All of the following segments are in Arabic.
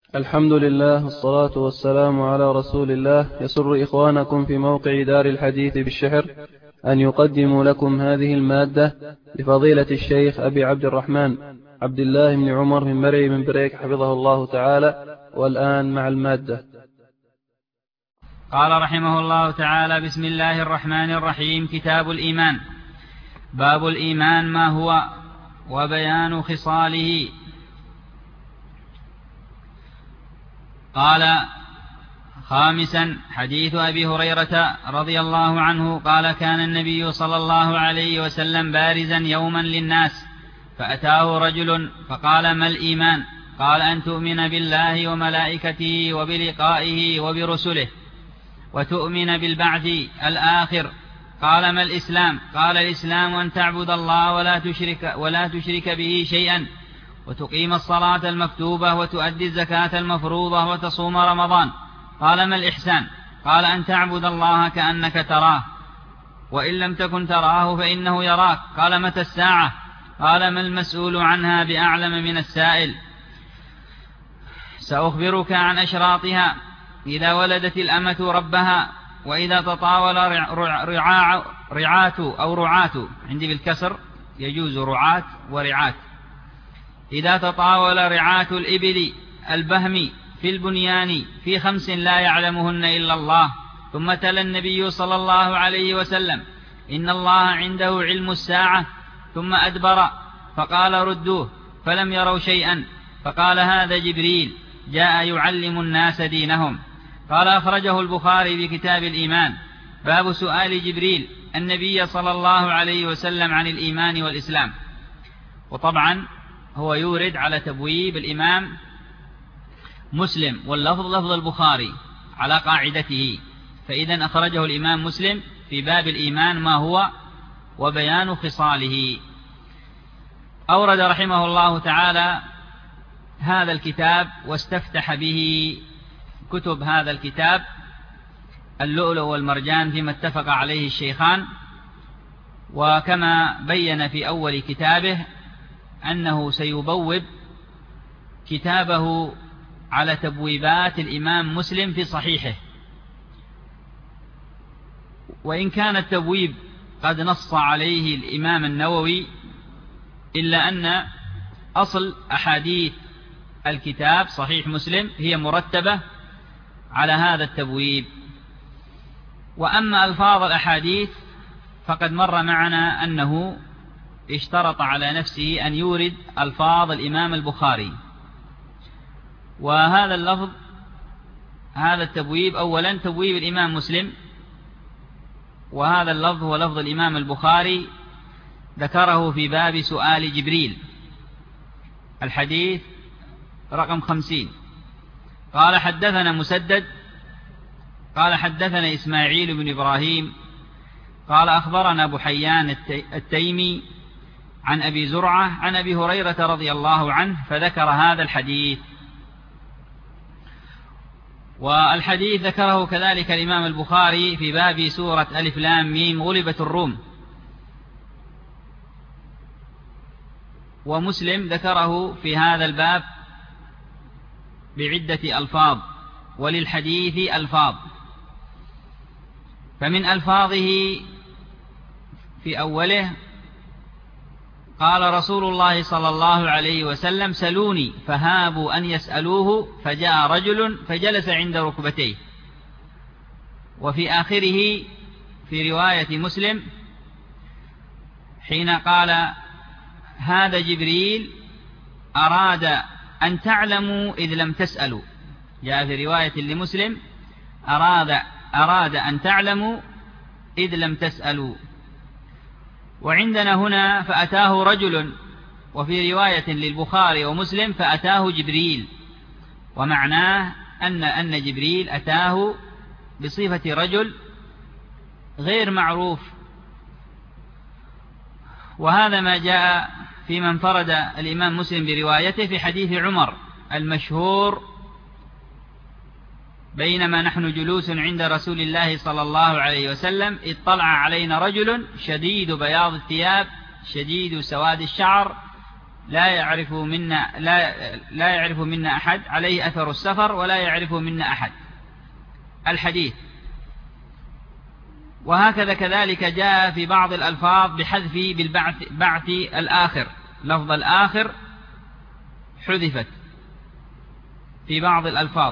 الحمد لله والصلاة والسلام على رسول الله. يسر إخوانكم في موقع دار الحديث بالشحر أن يقدموا لكم هذه المادة لفضيلة الشيخ أبي عبد الرحمن عبد الله بن عمر من مرعي من بريك حفظه الله تعالى. والآن مع المادة. قال رحمه الله تعالى: بسم الله الرحمن الرحيم. كتاب الإيمان. باب الإيمان ما هو وبيان خصاله. قال: خامسا: حديث أبي هريرة رضي الله عنه قال: كان النبي صلى الله عليه وسلم بارزا يوما للناس، فأتاه رجل فقال: ما الإيمان؟ قال: أن تؤمن بالله وملائكته وبلقائه وبرسله وتؤمن بالبعث الآخر. قال: ما الإسلام؟ قال: الإسلام أن تعبد الله ولا تشرك به شيئا، وتقيم الصلاة المكتوبة، وتؤدي الزكاة المفروضة، وتصوم رمضان. قال: ما الإحسان؟ قال: أن تعبد الله كأنك تراه، وإن لم تكن تراه فإنه يراك. قال: متى الساعة؟ قال: ما المسؤول عنها بأعلم من السائل. سأخبرك عن أشراطها: إذا ولدت الأمة ربها، وإذا تطاول رعاة عندي بالكسر، يجوز رعاة ورعاة. إذا تطاول رعاة الإبل البهم في البنيان في 5 لا يعلمهن إلا الله. ثم تلا النبي صلى الله عليه وسلم: إن الله عنده علم الساعة. ثم أدبر فقال: ردوه، فلم يروا شيئا. فقال: هذا جبريل جاء يعلم الناس دينهم. قال: أخرجه البخاري بكتاب الإيمان. باب سؤال جبريل النبي صلى الله عليه وسلم عن الإيمان والإسلام. وطبعا هو يورد على تبويب الإمام مسلم، واللفظ لفظ البخاري على قاعدته، فإذا أخرجه الإمام مسلم في باب الإيمان ما هو وبيان خصاله. أورد رحمه الله تعالى هذا الكتاب واستفتح به كتب هذا الكتاب اللؤلؤ والمرجان فيما اتفق عليه الشيخان. وكما بين في أول كتابه أنه سيبوب كتابه على تبويبات الإمام مسلم في صحيحه، وإن كان التبويب قد نص عليه الإمام النووي، إلا أن أصل أحاديث الكتاب صحيح مسلم هي مرتبة على هذا التبويب. وأما ألفاظ الأحاديث فقد مر معنا أنه اشترط على نفسه أن يورد ألفاظ الإمام البخاري، وهذا اللفظ هذا التبويب أولا تبويب الإمام مسلم، وهذا اللفظ هو لفظ الإمام البخاري ذكره في باب سؤال جبريل، الحديث رقم 50. قال: حدثنا مسدد قال: حدثنا إسماعيل بن إبراهيم قال: أخبرنا أبو حيان التيمي عن أبي زرعة عن أبي هريرة رضي الله عنه، فذكر هذا الحديث. والحديث ذكره كذلك الإمام البخاري في باب سورة ألف لام ميم غلبت الروم، ومسلم ذكره في هذا الباب بعدة ألفاظ، وللحديث ألفاظ. فمن ألفاظه في أوله: قال رسول الله صلى الله عليه وسلم: سلوني، فهابوا أن يسألوه، فجاء رجل فجلس عند ركبتيه. وفي آخره في رواية مسلم حين قال: هذا جبريل أراد أن تعلموا إذ لم تسألوا، جاء في رواية لمسلم: أراد أن تعلموا إذ لم تسألوا. وعندنا هنا فأتاه رجل، وفي رواية للبخاري ومسلم فأتاه جبريل، ومعناه أن جبريل أتاه بصفة رجل غير معروف. وهذا ما جاء في من فرد الإمام مسلم بروايته في حديث عمر المشهور: بينما نحن جلوس عند رسول الله صلى الله عليه وسلم اطلع علينا رجل شديد بياض الثياب شديد سواد الشعر لا يعرف منا أحد، عليه أثر السفر ولا يعرف منا أحد. الحديث. وهكذا كذلك جاء في بعض الألفاظ بحذف بالبعث الآخر، لفظ الآخر حذفت في بعض الألفاظ.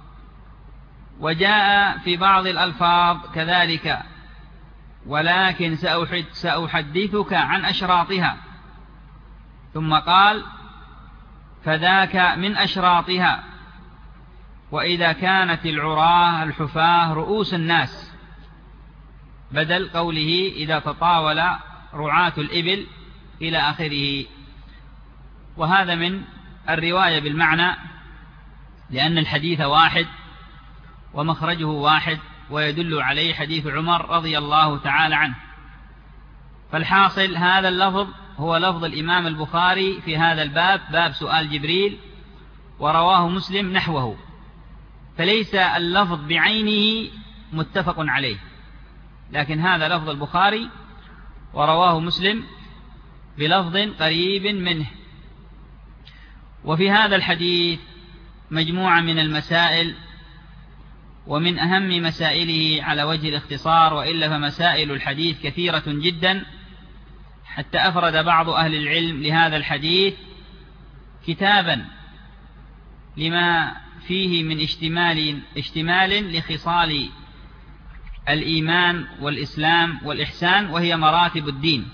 وجاء في بعض الألفاظ كذلك ولكن سأحدثك عن أشراطها، ثم قال فذاك من أشراطها. وإذا كانت العراه الحفاة رؤوس الناس، بدل قوله إذا تطاول رعاة الإبل إلى آخره. وهذا من الرواية بالمعنى، لأن الحديث واحد ومخرجه واحد، ويدل عليه حديث عمر رضي الله تعالى عنه. فالحاصل هذا اللفظ هو لفظ الإمام البخاري في هذا الباب، باب سؤال جبريل، ورواه مسلم نحوه، فليس اللفظ بعينه متفق عليه، لكن هذا لفظ البخاري ورواه مسلم بلفظ قريب منه. وفي هذا الحديث مجموعة من المسائل، ومن أهم مسائله على وجه الاختصار، وإلا فمسائل الحديث كثيرة جدا، حتى أفرد بعض أهل العلم لهذا الحديث كتابا لما فيه من اشتمال لخصال الإيمان والإسلام والإحسان، وهي مراتب الدين.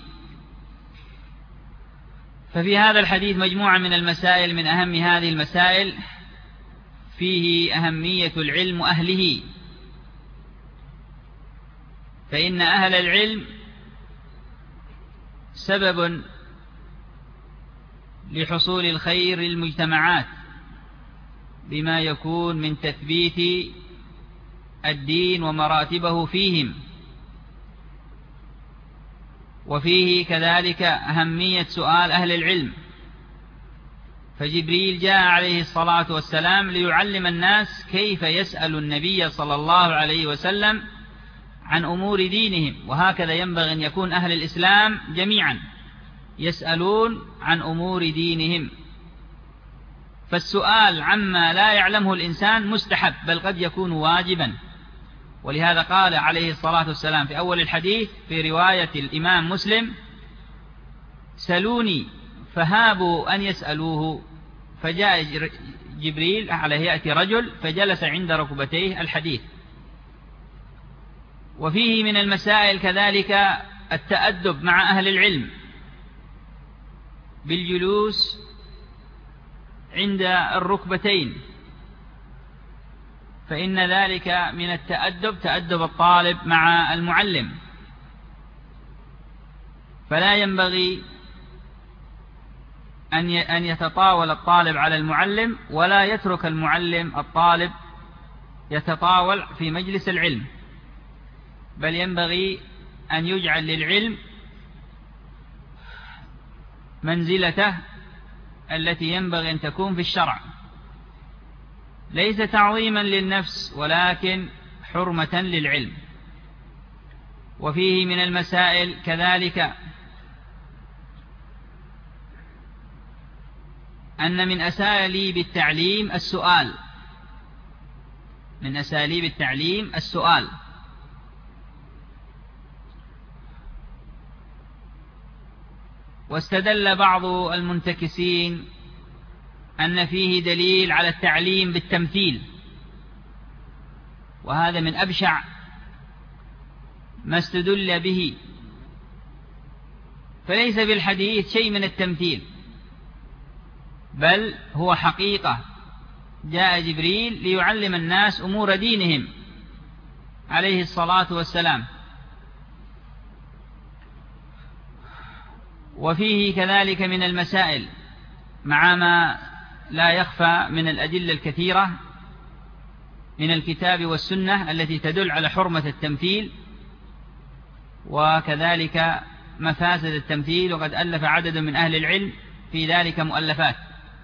ففي هذا الحديث مجموعة من المسائل، من أهم هذه المسائل فيه أهمية العلم وأهله، فإن أهل العلم سبب لحصول الخير للمجتمعات، بما يكون من تثبيت الدين ومراتبه فيهم. وفيه كذلك أهمية سؤال أهل العلم، فجبريل جاء عليه الصلاة والسلام ليعلم الناس كيف يسأل النبي صلى الله عليه وسلم عن أمور دينهم. وهكذا ينبغي أن يكون أهل الإسلام جميعا يسألون عن أمور دينهم. فالسؤال عما لا يعلمه الإنسان مستحب، بل قد يكون واجبا. ولهذا قال عليه الصلاة والسلام في أول الحديث في رواية الإمام مسلم: سلوني فهابوا أن يسألوه. فجاء جبريل عليه يأتي رجل فجلس عند ركبتيه الحديث. وفيه من المسائل كذلك التأدب مع أهل العلم بالجلوس عند الركبتين، فإن ذلك من التأدب، تأدب الطالب مع المعلم. فلا ينبغي أن يتطاول الطالب على المعلم، ولا يترك المعلم الطالب يتطاول في مجلس العلم، بل ينبغي أن يجعل للعلم منزلته التي ينبغي أن تكون في الشرع، ليس تعظيما للنفس ولكن حرمة للعلم. وفيه من المسائل كذلك أن من أساليب التعليم السؤال، من أساليب التعليم السؤال. واستدل بعض المنتكسين أن فيه دليل على التعليم بالتمثيل، وهذا من أبشع ما استدل به، فليس بالحديث شيء من التمثيل، بل هو حقيقة. جاء جبريل ليعلم الناس أمور دينهم عليه الصلاة والسلام. وفيه كذلك من المسائل، مع ما لا يخفى من الأدلة الكثيرة من الكتاب والسنة التي تدل على حرمة التمثيل، وكذلك مفاسد التمثيل، وقد ألف عدد من أهل العلم في ذلك مؤلفات،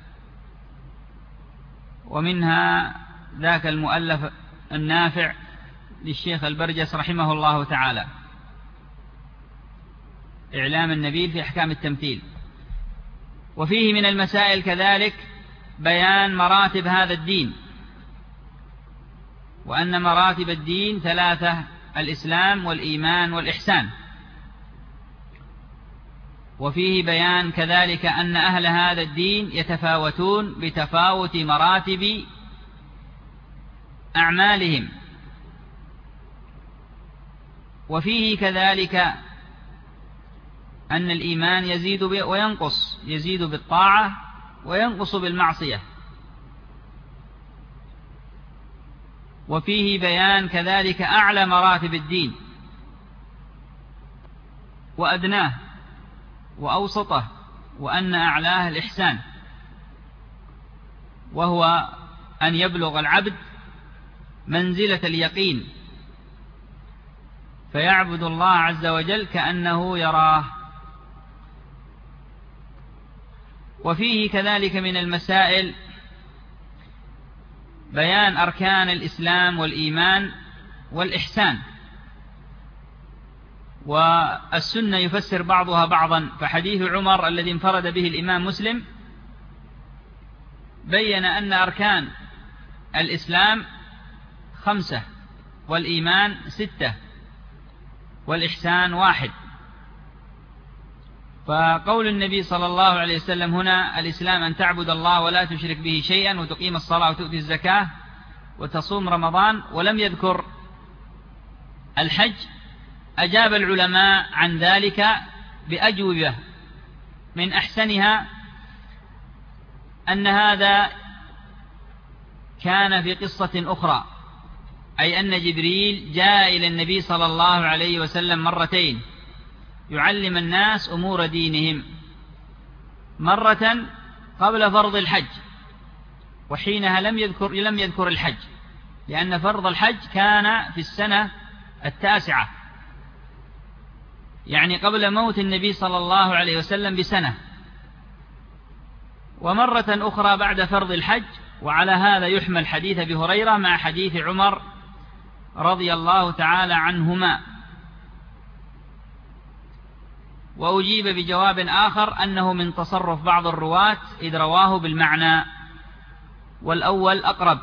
ومنها ذاك المؤلف النافع للشيخ البرجس رحمه الله تعالى، إعلام النبيل في أحكام التمثيل. وفيه من المسائل كذلك بيان مراتب هذا الدين، وأن مراتب الدين ثلاثة: الإسلام والإيمان والإحسان. وفيه بيان كذلك أن أهل هذا الدين يتفاوتون بتفاوت مراتب أعمالهم. وفيه كذلك أن الإيمان يزيد وينقص، يزيد بالطاعة وينقص بالمعصية. وفيه بيان كذلك أعلى مراتب الدين وأدناه وأوسطه، وأن أعلاه الإحسان، وهو أن يبلغ العبد منزلة اليقين فيعبد الله عز وجل كأنه يراه. وفيه كذلك من المسائل بيان أركان الإسلام والإيمان والإحسان، والسنة يفسر بعضها بعضا. فحديث عمر الذي انفرد به الإمام مسلم بين أن أركان الإسلام 5، والإيمان 6، والإحسان 1. فقول النبي صلى الله عليه وسلم هنا: الإسلام أن تعبد الله ولا تشرك به شيئا، وتقيم الصلاة وتؤتي الزكاة وتصوم رمضان، ولم يذكر الحج، أجاب العلماء عن ذلك بأجوبة من أحسنها أن هذا كان في قصة أخرى، أي أن جبريل جاء إلى النبي صلى الله عليه وسلم مرتين يعلم الناس أمور دينهم، مرة قبل فرض الحج، وحينها لم يذكر الحج، لأن فرض الحج كان في السنة 9، يعني قبل موت النبي صلى الله عليه وسلم بسنة، ومرة أخرى بعد فرض الحج. وعلى هذا يحمل حديث أبي هريرة مع حديث عمر رضي الله تعالى عنهما. وأجيب بجواب آخر أنه من تصرف بعض الرواة إذ رواه بالمعنى، والأول أقرب،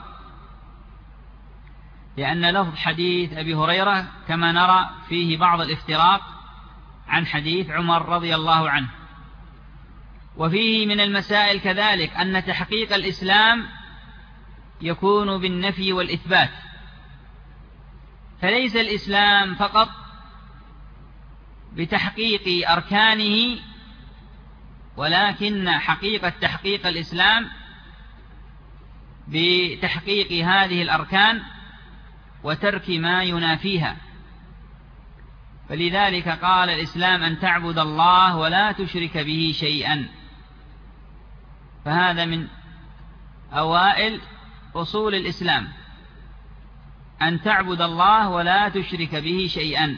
لأن لفظ حديث أبي هريرة كما نرى فيه بعض الافتراق عن حديث عمر رضي الله عنه. وفيه من المسائل كذلك أن تحقيق الإسلام يكون بالنفي والإثبات، فليس الإسلام فقط بتحقيق أركانه، ولكن حقيقة تحقيق الإسلام بتحقيق هذه الأركان وترك ما ينافيها. فلذلك قال: الإسلام أن تعبد الله ولا تشرك به شيئا. فهذا من أوائل أصول الإسلام، أن تعبد الله ولا تشرك به شيئا.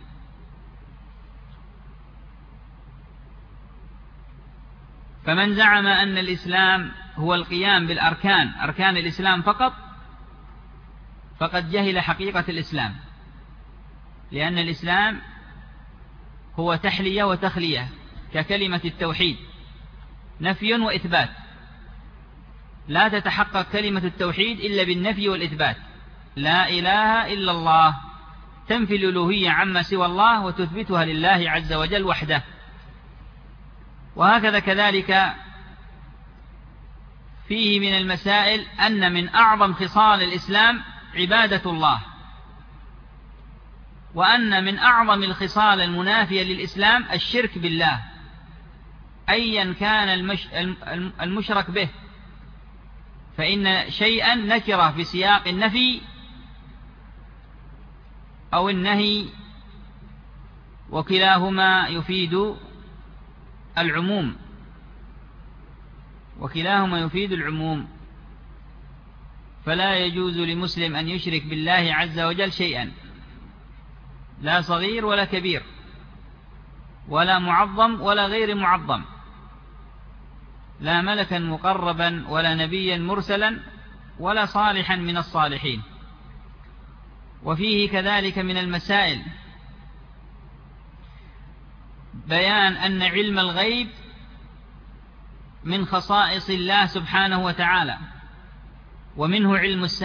فمن زعم أن الإسلام هو القيام بالأركان، أركان الإسلام فقط، فقد جهل حقيقة الإسلام، لأن الإسلام هو تحلية وتخلية ككلمة التوحيد، نفي وإثبات. لا تتحقق كلمة التوحيد إلا بالنفي والإثبات، لا إله إلا الله، تنفي الألوهية عما سوى الله وتثبتها لله عز وجل وحده. وهكذا كذلك فيه من المسائل أن من أعظم خصال الإسلام عبادة الله، وأن من أعظم الخصال المنافية للإسلام الشرك بالله، أيا كان المشرك به، فإن شيئا نكره في سياق النفي أو النهي، وكلاهما يفيد العموم، فلا يجوز لمسلم أن يشرك بالله عز وجل شيئا، لا صغير ولا كبير، ولا معظم ولا غير معظم، لا ملكا مقربا ولا نبيا مرسلا ولا صالحا من الصالحين. وفيه كذلك من المسائل بيان أن علم الغيب من خصائص الله سبحانه وتعالى، ومنه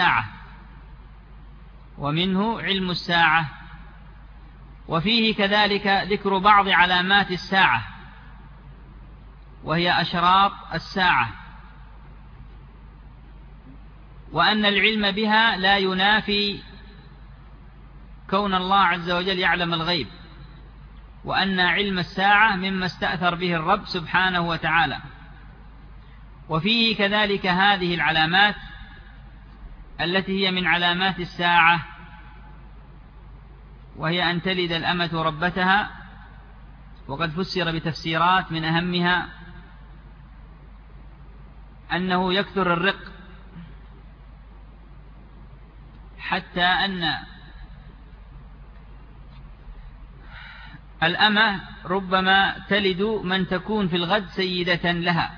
علم الساعة، وفيه كذلك ذكر بعض علامات الساعة وهي أشراط الساعة، وأن العلم بها لا ينافي كون الله عز وجل يعلم الغيب، وأن علم الساعة مما استأثر به الرب سبحانه وتعالى. وفيه كذلك هذه العلامات التي هي من علامات الساعة، وهي أن تلد الأمة ربتها، وقد فسر بتفسيرات من أهمها أنه يكثر الرق، حتى أن الأمة ربما تلد من تكون في الغد سيدة لها،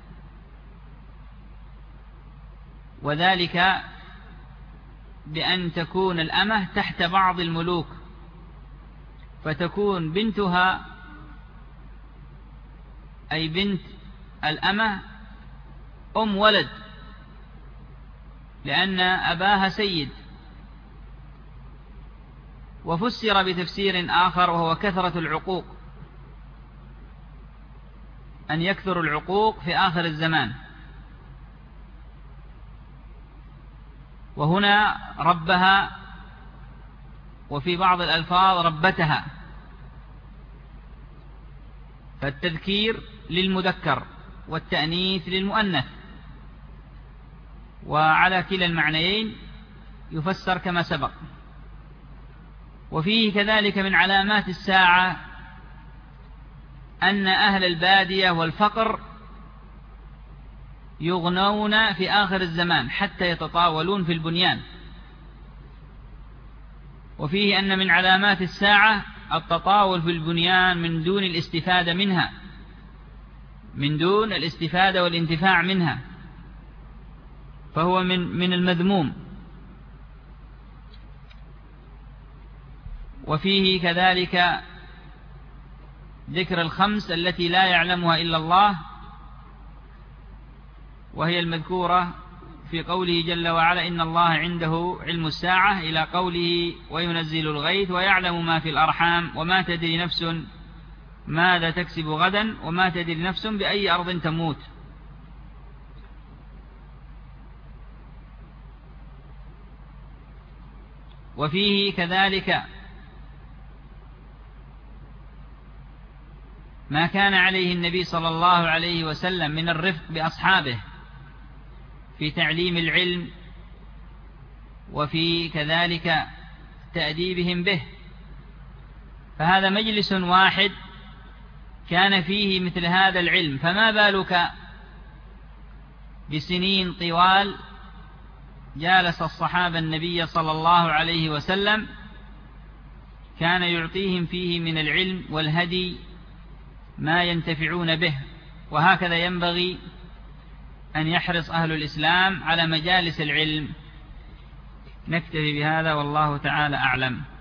وذلك بأن تكون الأمة تحت بعض الملوك، فتكون بنتها أي بنت الأمة أم ولد، لأن أباها سيد. وفسر بتفسير آخر وهو كثرة العقوق، أن يكثر العقوق في آخر الزمان، وهنا ربها، وفي بعض الألفاظ ربتها، فالتذكير للمذكر والتأنيث للمؤنث، وعلى كلا المعنيين يفسر كما سبق. وفيه كذلك من علامات الساعة أن أهل البادية والفقر يغنون في آخر الزمان حتى يتطاولون في البنيان. وفيه أن من علامات الساعة التطاول في البنيان من دون الاستفادة منها، من دون الاستفادة والانتفاع منها، فهو من المذموم. وفيه كذلك ذكر الخمس التي لا يعلمها إلا الله، وهي المذكورة في قوله جل وعلا: إن الله عنده علم الساعة، إلى قوله: وينزل الغيث ويعلم ما في الأرحام وما تدري نفس ماذا تكسب غدا وما تدري نفس بأي أرض تموت. وفيه كذلك ما كان عليه النبي صلى الله عليه وسلم من الرفق بأصحابه في تعليم العلم، وفي كذلك تأديبهم به، فهذا مجلس واحد كان فيه مثل هذا العلم، فما بالك بسنين طوال جالس الصحابة النبي صلى الله عليه وسلم، كان يعطيهم فيه من العلم والهدي ما ينتفعون به. وهكذا ينبغي أن يحرص أهل الإسلام على مجالس العلم. نكتفي بهذا والله تعالى أعلم.